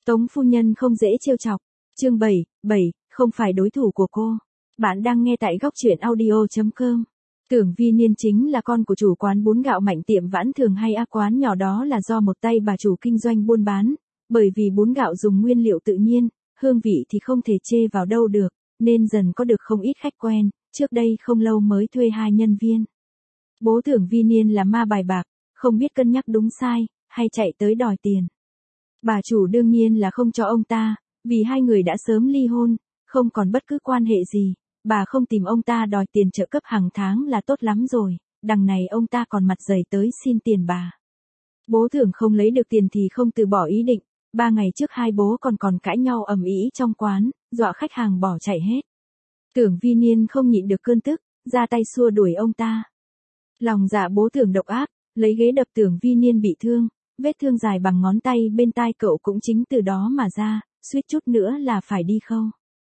Tống phu nhân không dễ trêu chọc. Chương 7, không phải đối thủ của cô. Bạn đang nghe tại góc truyện audio.com. Tưởng Vi Niên chính là con của chủ quán bún gạo Mạnh Tiệm Vãn thường hay ác quán nhỏ đó là do một tay bà chủ kinh doanh buôn bán, bởi vì bún gạo dùng nguyên liệu tự nhiên, hương vị thì không thể chê vào đâu được, nên dần có được không ít khách quen, trước đây không lâu mới thuê 2 nhân viên. Bố Tưởng Vi Niên là ma bài bạc, không biết cân nhắc đúng sai, hay chạy tới đòi tiền. Bà chủ đương nhiên là không cho ông ta, vì hai người đã sớm ly hôn, không còn bất cứ quan hệ gì, bà không tìm ông ta đòi tiền trợ cấp hàng tháng là tốt lắm rồi, đằng này ông ta còn mặt dày tới xin tiền bà. Bố Tưởng không lấy được tiền thì không từ bỏ ý định, 3 ngày trước hai bố còn cãi nhau ầm ĩ trong quán, dọa khách hàng bỏ chạy hết. Tưởng Vi Niên không nhịn được cơn tức, ra tay xua đuổi ông ta. Lòng dạ bố Tưởng độc ác, lấy ghế đập Tưởng Vi Niên bị thương, vết thương dài bằng ngón tay bên tai cậu cũng chính từ đó mà ra, suýt chút nữa là phải đi khâu.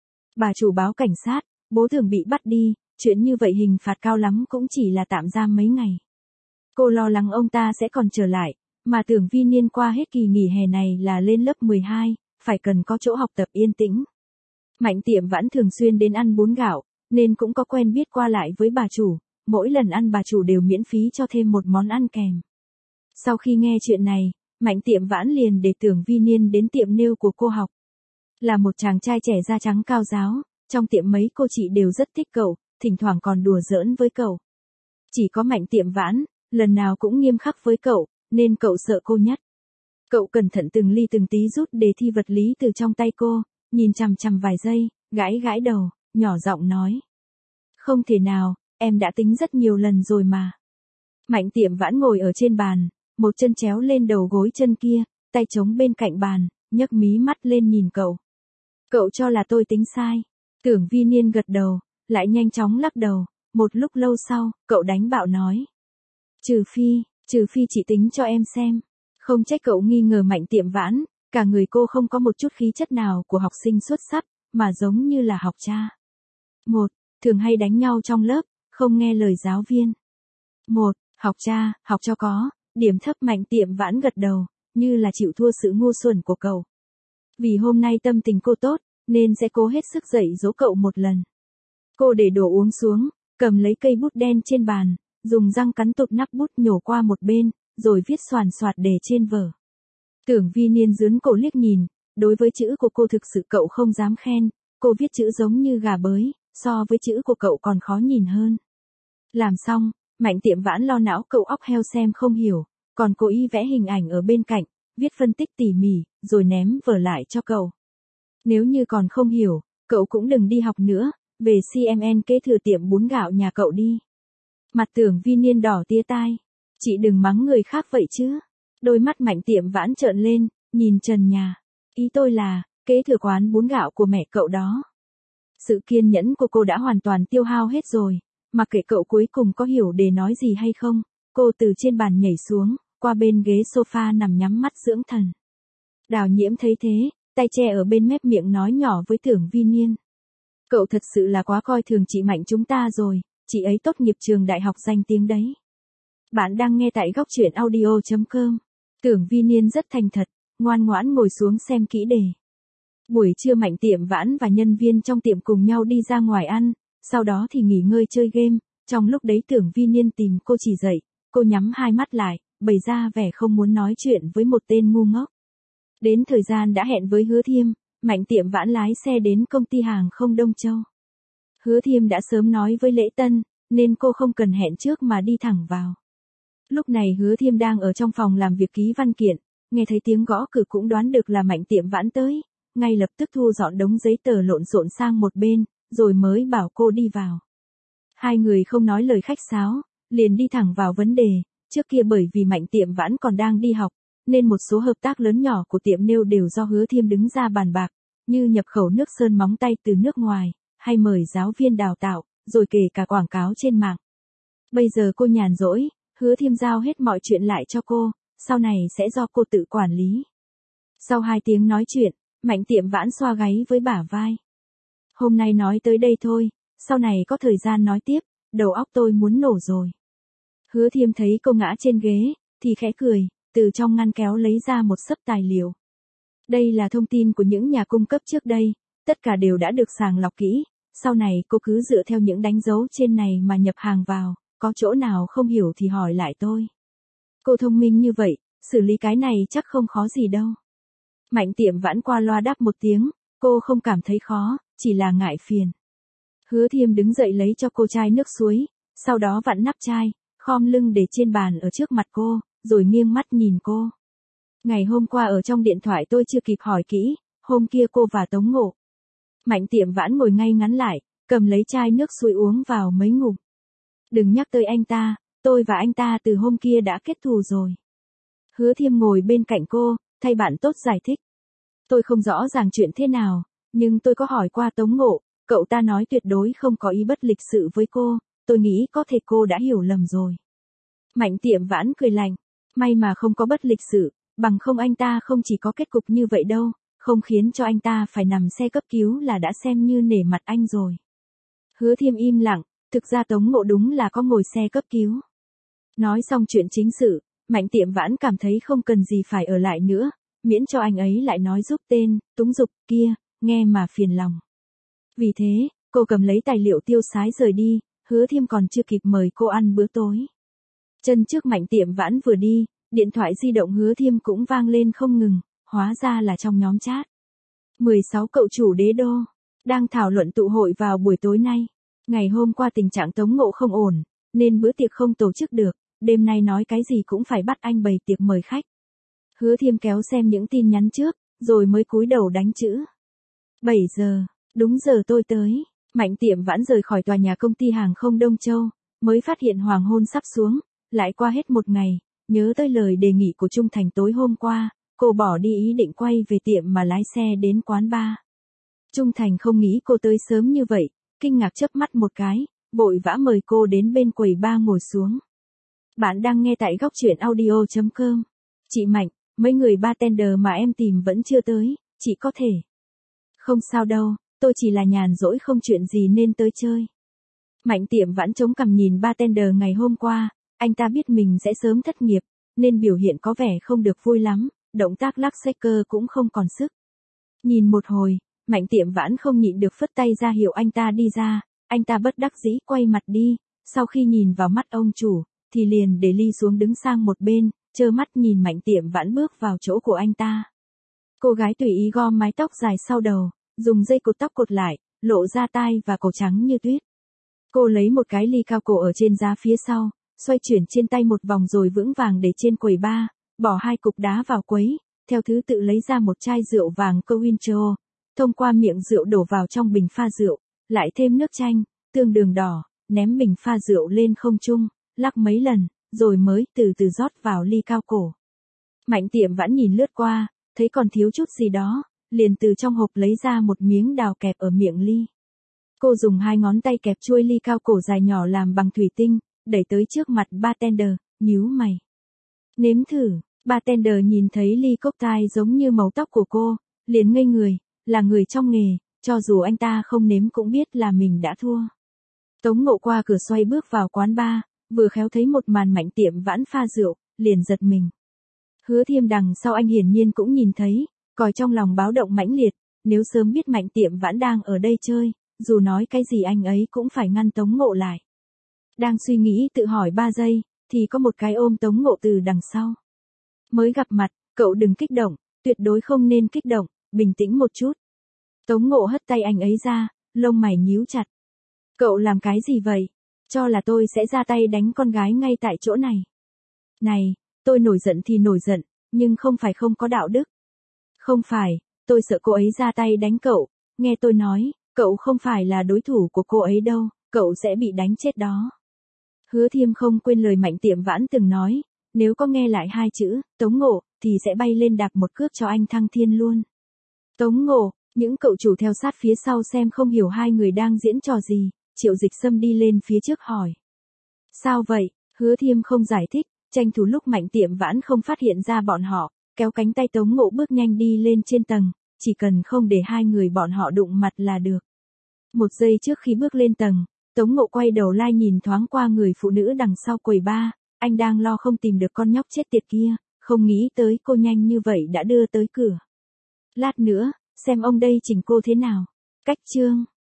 Bà chủ báo cảnh sát, bố Tưởng bị bắt đi, chuyện như vậy hình phạt cao lắm cũng chỉ là tạm giam mấy ngày. Cô lo lắng ông ta sẽ còn trở lại, mà Tưởng Vi Niên qua hết kỳ nghỉ hè này là lên lớp 12, phải cần có chỗ học tập yên tĩnh. Mạnh Tiệm Vãn thường xuyên đến ăn bún gạo, nên cũng có quen biết qua lại với bà chủ, mỗi lần ăn bà chủ đều miễn phí cho thêm một món ăn kèm. Sau khi nghe chuyện này, Mạnh Tiệm Vãn liền để Tưởng Vi Niên đến tiệm nail của cô học. Là một chàng trai trẻ da trắng cao ráo, trong tiệm mấy cô chị đều rất thích cậu, thỉnh thoảng còn đùa giỡn với cậu. Chỉ có Mạnh Tiệm Vãn, lần nào cũng nghiêm khắc với cậu, nên cậu sợ cô nhất. Cậu cẩn thận từng ly từng tí rút đề thi vật lý từ trong tay cô, nhìn chằm chằm vài giây, gãi gãi đầu, nhỏ giọng nói. Không thể nào, em đã tính rất nhiều lần rồi mà. Mạnh Tiệm Vãn ngồi ở trên bàn, một chân chéo lên đầu gối chân kia, tay chống bên cạnh bàn, nhấc mí mắt lên nhìn cậu. Cậu cho là tôi tính sai. Tưởng Vi Niên gật đầu, lại nhanh chóng lắc đầu, một lúc lâu sau, cậu đánh bạo nói. Trừ phi chị tính cho em xem. Không trách cậu nghi ngờ Mạnh Tiệm Vãn, cả người cô không có một chút khí chất nào của học sinh xuất sắc, mà giống như là học cha. Thường hay đánh nhau trong lớp, không nghe lời giáo viên. Học cha, học cho có, điểm thấp. Mạnh Tiệm Vãn gật đầu, như là chịu thua sự ngu xuẩn của cậu. Vì hôm nay tâm tình cô tốt, nên sẽ cố hết sức dạy dỗ cậu một lần. Cô để đồ uống xuống, cầm lấy cây bút đen trên bàn, dùng răng cắn tụt nắp bút nhổ qua một bên, rồi viết xoàn xoạt đề trên vở. Tưởng Vi Niên dướn cổ liếc nhìn, đối với chữ của cô thực sự cậu không dám khen, cô viết chữ giống như gà bới, so với chữ của cậu còn khó nhìn hơn. Làm xong, Mạnh Tiệm Vãn lo não cậu óc heo xem không hiểu, còn cố ý vẽ hình ảnh ở bên cạnh, viết phân tích tỉ mỉ, rồi ném vở lại cho cậu. Nếu như còn không hiểu, cậu cũng đừng đi học nữa, về CMN kế thừa tiệm bún gạo nhà cậu đi. Mặt Tưởng Vi Niên đỏ tía tai. Chị đừng mắng người khác vậy chứ. Đôi mắt Mạnh Tiệm Vãn trợn lên, nhìn trần nhà. Ý tôi là, kế thừa quán bún gạo của mẹ cậu đó. Sự kiên nhẫn của cô đã hoàn toàn tiêu hao hết rồi, mặc kệ cậu cuối cùng có hiểu để nói gì hay không, cô từ trên bàn nhảy xuống, qua bên ghế sofa nằm nhắm mắt dưỡng thần. Đào Nhiễm thấy thế, tay che ở bên mép miệng nói nhỏ với Tưởng Vi Niên. Cậu thật sự là quá coi thường chị Mạnh chúng ta rồi, chị ấy tốt nghiệp trường đại học danh tiếng đấy. Bạn đang nghe tại góc truyện audio.com. Tưởng Vi Niên rất thành thật, ngoan ngoãn ngồi xuống xem kỹ đề. Buổi trưa Mạnh Tiệm Vãn và nhân viên trong tiệm cùng nhau đi ra ngoài ăn, sau đó thì nghỉ ngơi chơi game, trong lúc đấy Tưởng Vi Niên tìm cô chỉ dạy, cô nhắm hai mắt lại, bày ra vẻ không muốn nói chuyện với một tên ngu ngốc. Đến thời gian đã hẹn với Hứa Thiêm, Mạnh Tiệm Vãn lái xe đến công ty hàng không Đông Châu. Hứa Thiêm đã sớm nói với Lễ Tân, nên cô không cần hẹn trước mà đi thẳng vào. Lúc này Hứa Thiêm đang ở trong phòng làm việc ký văn kiện, nghe thấy tiếng gõ cửa cũng đoán được là Mạnh Tiệm Vãn tới, ngay lập tức thu dọn đống giấy tờ lộn xộn sang một bên, rồi mới bảo cô đi vào. Hai người không nói lời khách sáo, liền đi thẳng vào vấn đề, trước kia bởi vì Mạnh Tiệm Vãn còn đang đi học, nên một số hợp tác lớn nhỏ của tiệm nail đều do Hứa Thiêm đứng ra bàn bạc, như nhập khẩu nước sơn móng tay từ nước ngoài, hay mời giáo viên đào tạo, rồi kể cả quảng cáo trên mạng. Bây giờ cô nhàn rỗi, Hứa Thiêm giao hết mọi chuyện lại cho cô, sau này sẽ do cô tự quản lý. Sau 2 tiếng nói chuyện, Mạnh Tiệm Vãn xoa gáy với bả vai. Hôm nay nói tới đây thôi, sau này có thời gian nói tiếp, đầu óc tôi muốn nổ rồi. Hứa Thiêm thấy cô ngã trên ghế, thì khẽ cười, từ trong ngăn kéo lấy ra một xấp tài liệu. Đây là thông tin của những nhà cung cấp trước đây, tất cả đều đã được sàng lọc kỹ, sau này cô cứ dựa theo những đánh dấu trên này mà nhập hàng vào, có chỗ nào không hiểu thì hỏi lại tôi. Cô thông minh như vậy, xử lý cái này chắc không khó gì đâu. Mạnh Tiệm Vãn qua loa đáp một tiếng, cô không cảm thấy khó, chỉ là ngại phiền. Hứa Thiêm đứng dậy lấy cho cô chai nước suối, sau đó vặn nắp chai, khom lưng để trên bàn ở trước mặt cô, rồi nghiêng mắt nhìn cô. Ngày hôm qua ở trong điện thoại tôi chưa kịp hỏi kỹ, hôm kia cô và Tống Ngộ. Mạnh Tiệm Vãn ngồi ngay ngắn lại, cầm lấy chai nước suối uống vào mấy ngụm. Đừng nhắc tới anh ta, tôi và anh ta từ hôm kia đã kết thù rồi. Hứa Thiêm ngồi bên cạnh cô, thay bạn tốt giải thích. Tôi không rõ ràng chuyện thế nào, nhưng tôi có hỏi qua Tống Ngộ, cậu ta nói tuyệt đối không có ý bất lịch sự với cô, tôi nghĩ có thể cô đã hiểu lầm rồi. Mạnh Tiệm Vãn cười lạnh, may mà không có bất lịch sự, bằng không anh ta không chỉ có kết cục như vậy đâu, không khiến cho anh ta phải nằm xe cấp cứu là đã xem như nể mặt anh rồi. Hứa Thiêm im lặng, thực ra Tống Ngộ đúng là có ngồi xe cấp cứu. Nói xong chuyện chính sự, Mạnh Tiệm Vãn cảm thấy không cần gì phải ở lại nữa, miễn cho anh ấy lại nói giúp tên, Túng Dục kia, nghe mà phiền lòng. Vì thế, cô cầm lấy tài liệu tiêu xái rời đi, Hứa Thiêm còn chưa kịp mời cô ăn bữa tối. Chân trước Mạnh Tiệm Vãn vừa đi, điện thoại di động Hứa Thiêm cũng vang lên không ngừng, hóa ra là trong nhóm chat. 16 cậu chủ đế đô, đang thảo luận tụ hội vào buổi tối nay. Ngày hôm qua tình trạng Tống Ngộ không ổn, nên bữa tiệc không tổ chức được, đêm nay nói cái gì cũng phải bắt anh bày tiệc mời khách. Hứa Thiêm kéo xem những tin nhắn trước, rồi mới cúi đầu đánh chữ. 7 giờ, đúng giờ tôi tới. Mạnh Tiệm Vãn rời khỏi tòa nhà công ty hàng không Đông Châu, mới phát hiện hoàng hôn sắp xuống, lại qua hết một ngày, nhớ tới lời đề nghị của Trung Thành tối hôm qua, cô bỏ đi ý định quay về tiệm mà lái xe đến quán bar. Trung Thành không nghĩ cô tới sớm như vậy, kinh ngạc chớp mắt một cái, vội vã mời cô đến bên quầy bar ngồi xuống. Bạn đang nghe tại góc truyện audio.com. Chị Mạnh, mấy người bartender mà em tìm vẫn chưa tới, chị có thể. Không sao đâu, tôi chỉ là nhàn rỗi không chuyện gì nên tới chơi. Mạnh Tiệm Vãn chống cằm nhìn bartender ngày hôm qua, anh ta biết mình sẽ sớm thất nghiệp, nên biểu hiện có vẻ không được vui lắm, động tác lắc shaker cũng không còn sức. Nhìn một hồi, Mạnh Tiệm Vãn không nhịn được phất tay ra hiệu anh ta đi ra, anh ta bất đắc dĩ quay mặt đi, sau khi nhìn vào mắt ông chủ, thì liền để ly xuống đứng sang một bên, trơ mắt nhìn Mạnh Tiệm Vãn bước vào chỗ của anh ta. Cô gái tùy ý gom mái tóc dài sau đầu, dùng dây cột tóc cột lại, lộ ra tai và cổ trắng như tuyết. Cô lấy một cái ly cao cổ ở trên giá phía sau, xoay chuyển trên tay một vòng rồi vững vàng để trên quầy bar, bỏ 2 cục đá vào quấy, theo thứ tự lấy ra một chai rượu vàng Cointreau, thông qua miệng rượu đổ vào trong bình pha rượu, lại thêm nước chanh, tương đường đỏ, ném bình pha rượu lên không trung, lắc mấy lần, rồi mới từ từ rót vào ly cao cổ. Mạnh Tiệm Vãn nhìn lướt qua, thấy còn thiếu chút gì đó, liền từ trong hộp lấy ra một miếng đào kẹp ở miệng ly. Cô dùng 2 ngón tay kẹp chuôi ly cao cổ dài nhỏ làm bằng thủy tinh, đẩy tới trước mặt bartender, nhíu mày. Nếm thử, bartender nhìn thấy ly cocktail giống như màu tóc của cô, liền ngây người, là người trong nghề, cho dù anh ta không nếm cũng biết là mình đã thua. Tống Ngộ qua cửa xoay bước vào quán bar, vừa khéo thấy một màn Mạnh Tiệm Vãn pha rượu, liền giật mình. Hứa Thiêm đằng sau anh hiển nhiên cũng nhìn thấy, còi trong lòng báo động mãnh liệt, nếu sớm biết Mạnh Tiệm Vãn đang ở đây chơi, dù nói cái gì anh ấy cũng phải ngăn Tống Ngộ lại. Đang suy nghĩ tự hỏi 3 giây, thì có một cái ôm Tống Ngộ từ đằng sau. Mới gặp mặt, cậu đừng kích động, tuyệt đối không nên kích động, bình tĩnh một chút. Tống Ngộ hất tay anh ấy ra, lông mày nhíu chặt. Cậu làm cái gì vậy? Cho là tôi sẽ ra tay đánh con gái ngay tại chỗ này. Này, tôi nổi giận thì nổi giận, nhưng không phải không có đạo đức. Không phải, tôi sợ cô ấy ra tay đánh cậu, nghe tôi nói, cậu không phải là đối thủ của cô ấy đâu, cậu sẽ bị đánh chết đó. Hứa Thiêm không quên lời Mạnh Tiệm Vãn từng nói, nếu có nghe lại 2 chữ, Tống Ngộ, thì sẽ bay lên đạp một cước cho anh thăng thiên luôn. Tống Ngộ, những cậu chủ theo sát phía sau xem không hiểu hai người đang diễn trò gì, Triệu Dịch Sâm đi lên phía trước hỏi. Sao vậy? Hứa Thiêm không giải thích, tranh thủ lúc Mạnh Tiệm Vãn không phát hiện ra bọn họ, kéo cánh tay Tống Ngộ bước nhanh đi lên trên tầng, chỉ cần không để hai người bọn họ đụng mặt là được. 1 giây trước khi bước lên tầng, Tống Ngộ quay đầu lai nhìn thoáng qua người phụ nữ đằng sau quầy bar, anh đang lo không tìm được con nhóc chết tiệt kia, không nghĩ tới cô nhanh như vậy đã đưa tới cửa. Lát nữa, xem ông đây chỉnh cô thế nào. Cách chương.